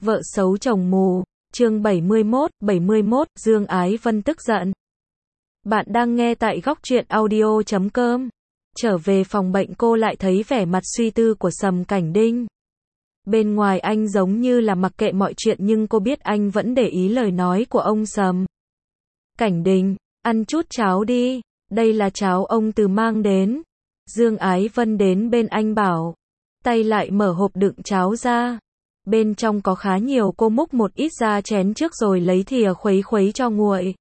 Vợ xấu chồng mù, chương 71, Dương Ái Vân tức giận. Bạn đang nghe tại góc truyện audio.com. Trở về phòng bệnh cô lại thấy vẻ mặt suy tư của Sầm Cảnh Đinh. Bên ngoài anh giống như là mặc kệ mọi chuyện nhưng cô biết anh vẫn để ý lời nói của ông Sầm. Cảnh Đình, ăn chút cháo đi, đây là cháo ông Từ mang đến. Dương Ái Vân đến bên anh bảo, tay lại mở hộp đựng cháo ra. Bên trong có khá nhiều, cô múc một ít ra chén trước rồi lấy thìa khuấy khuấy cho nguội.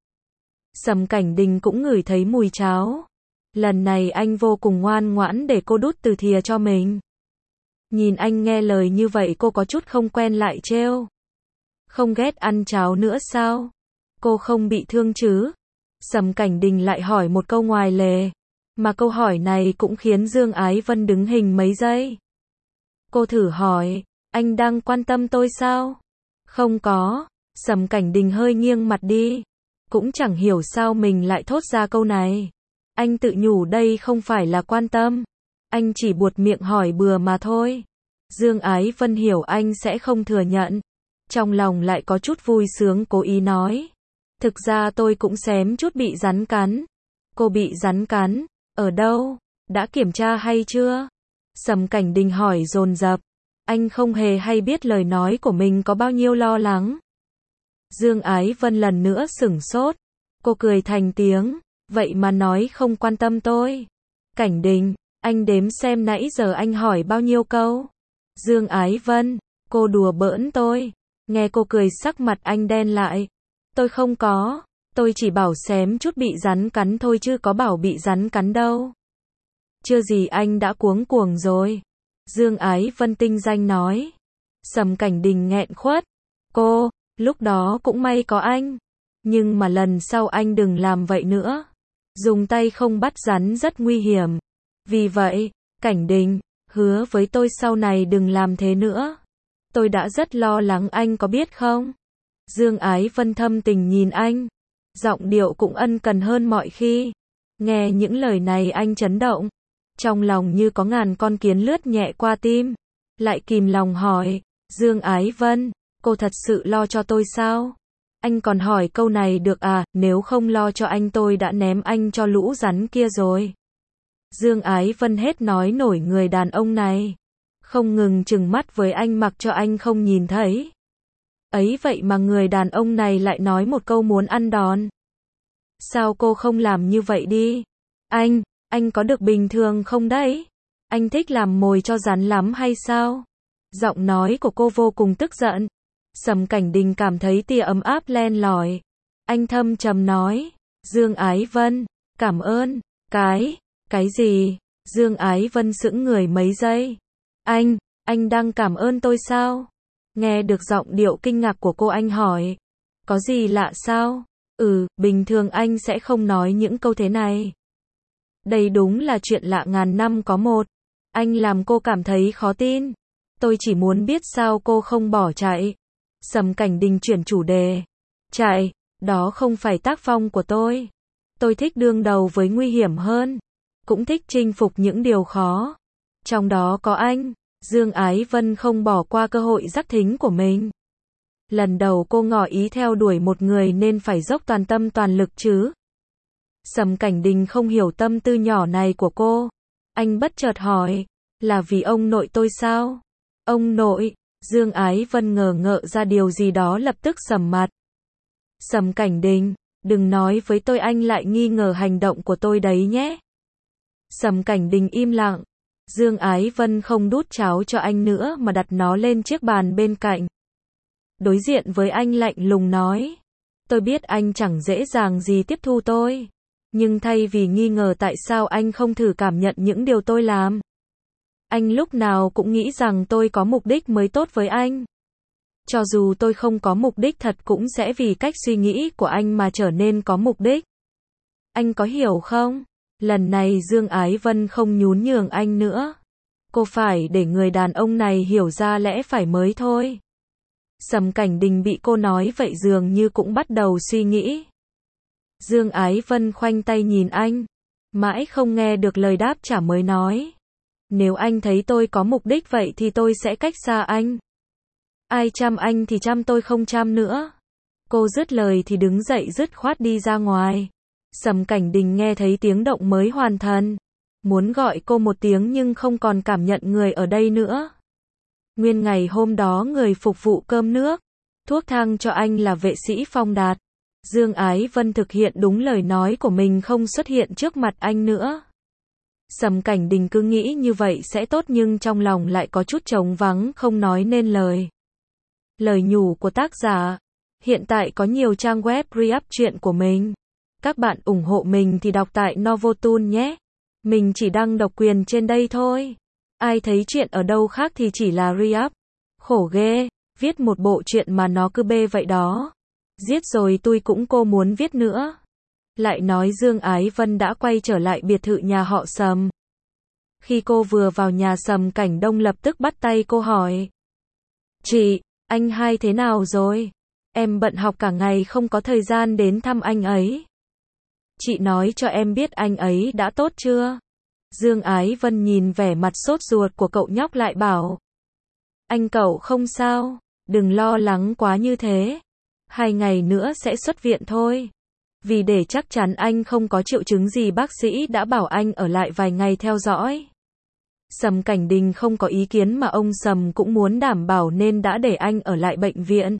Sầm Cảnh Đình cũng ngửi thấy mùi cháo. Lần này anh vô cùng ngoan ngoãn để cô đút từ thìa cho mình. Nhìn anh nghe lời như vậy cô có chút không quen lại trêu. Không ghét ăn cháo nữa sao? Cô không bị thương chứ? Sầm Cảnh Đình lại hỏi một câu ngoài lề. Mà câu hỏi này cũng khiến Dương Ái Vân đứng hình mấy giây. Cô thử hỏi, anh đang quan tâm tôi sao? Không có. Sầm Cảnh Đình hơi nghiêng mặt đi. Cũng chẳng hiểu sao mình lại thốt ra câu này. Anh tự nhủ đây không phải là quan tâm. Anh chỉ buột miệng hỏi bừa mà thôi. Dương Ái Vân hiểu anh sẽ không thừa nhận. Trong lòng lại có chút vui sướng cố ý nói. Thực ra tôi cũng xém chút bị rắn cắn. Cô bị rắn cắn? Ở đâu? Đã kiểm tra hay chưa? Sầm Cảnh Đình hỏi dồn dập. Anh không hề hay biết lời nói của mình có bao nhiêu lo lắng. Dương Ái Vân lần nữa sửng sốt. Cô cười thành tiếng. Vậy mà nói không quan tâm tôi. Cảnh Đình, anh đếm xem nãy giờ anh hỏi bao nhiêu câu. Dương Ái Vân, cô đùa bỡn tôi. Nghe cô cười sắc mặt anh đen lại. Tôi không có. Tôi chỉ bảo xém chút bị rắn cắn thôi chứ có bảo bị rắn cắn đâu. Chưa gì anh đã cuống cuồng rồi. Dương Ái Vân tinh danh nói. Sầm Cảnh Đình nghẹn khuất. Cô, lúc đó cũng may có anh. Nhưng mà lần sau anh đừng làm vậy nữa. Dùng tay không bắt rắn rất nguy hiểm. Vì vậy, Cảnh Đình, hứa với tôi sau này đừng làm thế nữa. Tôi đã rất lo lắng anh có biết không? Dương Ái Vân thâm tình nhìn anh. Giọng điệu cũng ân cần hơn mọi khi. Nghe những lời này anh chấn động. Trong lòng như có ngàn con kiến lướt nhẹ qua tim. Lại kìm lòng hỏi, Dương Ái Vân, cô thật sự lo cho tôi sao? Anh còn hỏi câu này được à, nếu không lo cho anh tôi đã ném anh cho lũ rắn kia rồi. Dương Ái Vân hết nói nổi người đàn ông này. Không ngừng trừng mắt với anh mặc cho anh không nhìn thấy. Ấy vậy mà người đàn ông này lại nói một câu muốn ăn đòn. Sao cô không làm như vậy đi? Anh có được bình thường không đấy? Anh thích làm mồi cho rắn lắm hay sao? Giọng nói của cô vô cùng tức giận. Sầm Cảnh Đình cảm thấy tia ấm áp len lỏi. Anh thâm trầm nói, Dương Ái Vân, cảm ơn. Cái gì? Dương Ái Vân sững người mấy giây. Anh đang cảm ơn tôi sao? Nghe được giọng điệu kinh ngạc của cô anh hỏi. Có gì lạ sao? Bình thường anh sẽ không nói những câu thế này. Đây đúng là chuyện lạ ngàn năm có một. Anh làm cô cảm thấy khó tin. Tôi chỉ muốn biết sao cô không bỏ chạy. Sầm Cảnh Đình chuyển chủ đề. Chạy, đó không phải tác phong của tôi. Tôi thích đương đầu với nguy hiểm hơn. Cũng thích chinh phục những điều khó. Trong đó có anh. Dương Ái Vân không bỏ qua cơ hội giác thính của mình. Lần đầu cô ngỏ ý theo đuổi một người nên phải dốc toàn tâm toàn lực chứ. Sầm Cảnh Đình không hiểu tâm tư nhỏ này của cô. Anh bất chợt hỏi, là vì ông nội tôi sao? Ông nội? Dương Ái Vân ngờ ngợ ra điều gì đó lập tức sầm mặt. Sầm Cảnh Đình, đừng nói với tôi anh lại nghi ngờ hành động của tôi đấy nhé. Sầm Cảnh Đình im lặng. Dương Ái Vân không đút cháo cho anh nữa mà đặt nó lên chiếc bàn bên cạnh. Đối diện với anh lạnh lùng nói. Tôi biết anh chẳng dễ dàng gì tiếp thu tôi. Nhưng thay vì nghi ngờ tại sao anh không thử cảm nhận những điều tôi làm. Anh lúc nào cũng nghĩ rằng tôi có mục đích mới tốt với anh. Cho dù tôi không có mục đích thật cũng sẽ vì cách suy nghĩ của anh mà trở nên có mục đích. Anh có hiểu không? Lần này Dương Ái Vân không nhún nhường anh nữa. Cô phải để người đàn ông này hiểu ra lẽ phải mới thôi. Sầm Cảnh Đình bị cô nói vậy dường như cũng bắt đầu suy nghĩ. Dương Ái Vân khoanh tay nhìn anh. Mãi không nghe được lời đáp trả mới nói. Nếu anh thấy tôi có mục đích vậy thì tôi sẽ cách xa anh. Ai chăm anh thì chăm, tôi không chăm nữa. Cô dứt lời thì đứng dậy dứt khoát đi ra ngoài. Sầm Cảnh Đình nghe thấy tiếng động mới hoàn thần. Muốn gọi cô một tiếng nhưng không còn cảm nhận người ở đây nữa. Nguyên ngày hôm đó người phục vụ cơm nước, thuốc thang cho anh là vệ sĩ Phong Đạt. Dương Ái Vân thực hiện đúng lời nói của mình, không xuất hiện trước mặt anh nữa. Sầm Cảnh Đình cứ nghĩ như vậy sẽ tốt nhưng trong lòng lại có chút trống vắng không nói nên lời. Lời nhủ của tác giả. Hiện tại có nhiều trang web re-up truyện của mình. Các bạn ủng hộ mình thì đọc tại Novotoon nhé. Mình chỉ đăng độc quyền trên đây thôi. Ai thấy chuyện ở đâu khác thì chỉ là re-up. Khổ ghê, viết một bộ truyện mà nó cứ bê vậy đó. Giết rồi tôi cũng cô muốn viết nữa. Lại nói Dương Ái Vân đã quay trở lại biệt thự nhà họ Sầm. Khi cô vừa vào nhà, Sầm Cảnh Đông lập tức bắt tay cô hỏi. Chị, anh hai thế nào rồi? Em bận học cả ngày không có thời gian đến thăm anh ấy. Chị nói cho em biết anh ấy đã tốt chưa? Dương Ái Vân nhìn vẻ mặt sốt ruột của cậu nhóc lại bảo. Anh cậu không sao, đừng lo lắng quá như thế. 2 ngày nữa sẽ xuất viện thôi. Vì để chắc chắn anh không có triệu chứng gì, bác sĩ đã bảo anh ở lại vài ngày theo dõi. Sầm Cảnh Đình không có ý kiến mà ông Sầm cũng muốn đảm bảo nên đã để anh ở lại bệnh viện.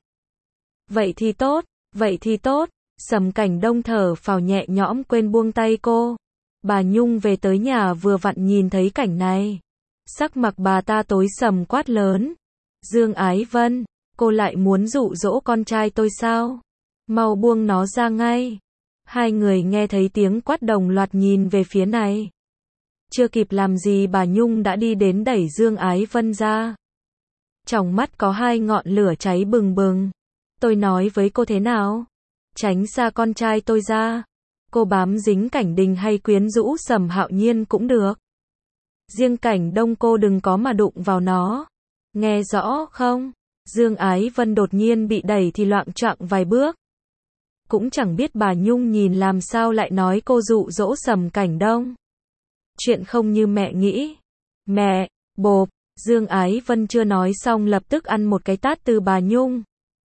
Vậy thì tốt, vậy thì tốt. Sầm Cảnh Đông thở phào nhẹ nhõm quên buông tay cô. Bà Nhung về tới nhà vừa vặn nhìn thấy cảnh này. Sắc mặt bà ta tối sầm quát lớn. Dương Ái Vân, cô lại muốn dụ dỗ con trai tôi sao? Mau buông nó ra ngay. Hai người nghe thấy tiếng quát đồng loạt nhìn về phía này. Chưa kịp làm gì bà Nhung đã đi đến đẩy Dương Ái Vân ra. Trong mắt có 2 ngọn lửa cháy bừng bừng. Tôi nói với cô thế nào? Tránh xa con trai tôi ra. Cô bám dính Cảnh Đình hay quyến rũ Sầm Hạo Nhiên cũng được. Riêng Cảnh Đông cô đừng có mà đụng vào nó. Nghe rõ không? Dương Ái Vân đột nhiên bị đẩy thì loạng choạng vài bước. Cũng chẳng biết bà Nhung nhìn làm sao lại nói cô dụ dỗ Sầm Cảnh Đông. Chuyện không như mẹ nghĩ. Mẹ, bộp, Dương Ái Vân chưa nói xong lập tức ăn một cái tát từ bà Nhung.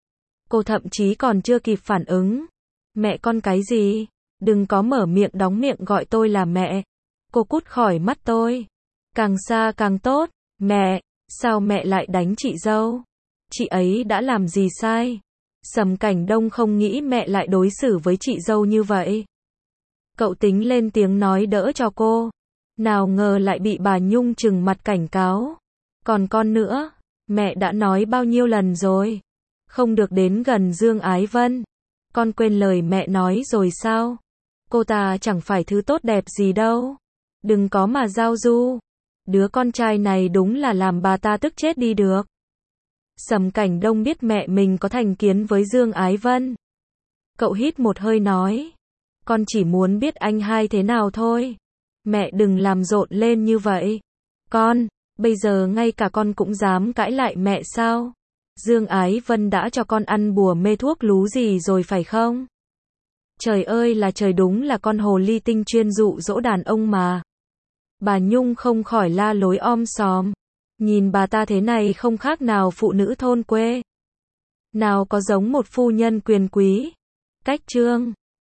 Cô thậm chí còn chưa kịp phản ứng. Mẹ con cái gì? Đừng có mở miệng đóng miệng gọi tôi là mẹ. Cô cút khỏi mắt tôi. Càng xa càng tốt. Mẹ, sao mẹ lại đánh chị dâu? Chị ấy đã làm gì sai? Sầm Cảnh Đông không nghĩ mẹ lại đối xử với chị dâu như vậy. Cậu tính lên tiếng nói đỡ cho cô. Nào ngờ lại bị bà Nhung trừng mặt cảnh cáo. Còn con nữa, mẹ đã nói bao nhiêu lần rồi. Không được đến gần Dương Ái Vân. Con quên lời mẹ nói rồi sao? Cô ta chẳng phải thứ tốt đẹp gì đâu. Đừng có mà giao du. Đứa con trai này đúng là làm bà ta tức chết đi được. Sầm Cảnh Đông biết mẹ mình có thành kiến với Dương Ái Vân. Cậu hít một hơi nói. Con chỉ muốn biết anh hai thế nào thôi. Mẹ đừng làm rộn lên như vậy. Con, bây giờ ngay cả con cũng dám cãi lại mẹ sao? Dương Ái Vân đã cho con ăn bùa mê thuốc lú gì rồi phải không? Trời ơi là trời, đúng là con hồ ly tinh chuyên dụ dỗ đàn ông mà. Bà Nhung không khỏi la lối om sòm. Nhìn bà ta thế này không khác nào phụ nữ thôn quê. Nào có giống một phu nhân quyền quý. Cách chương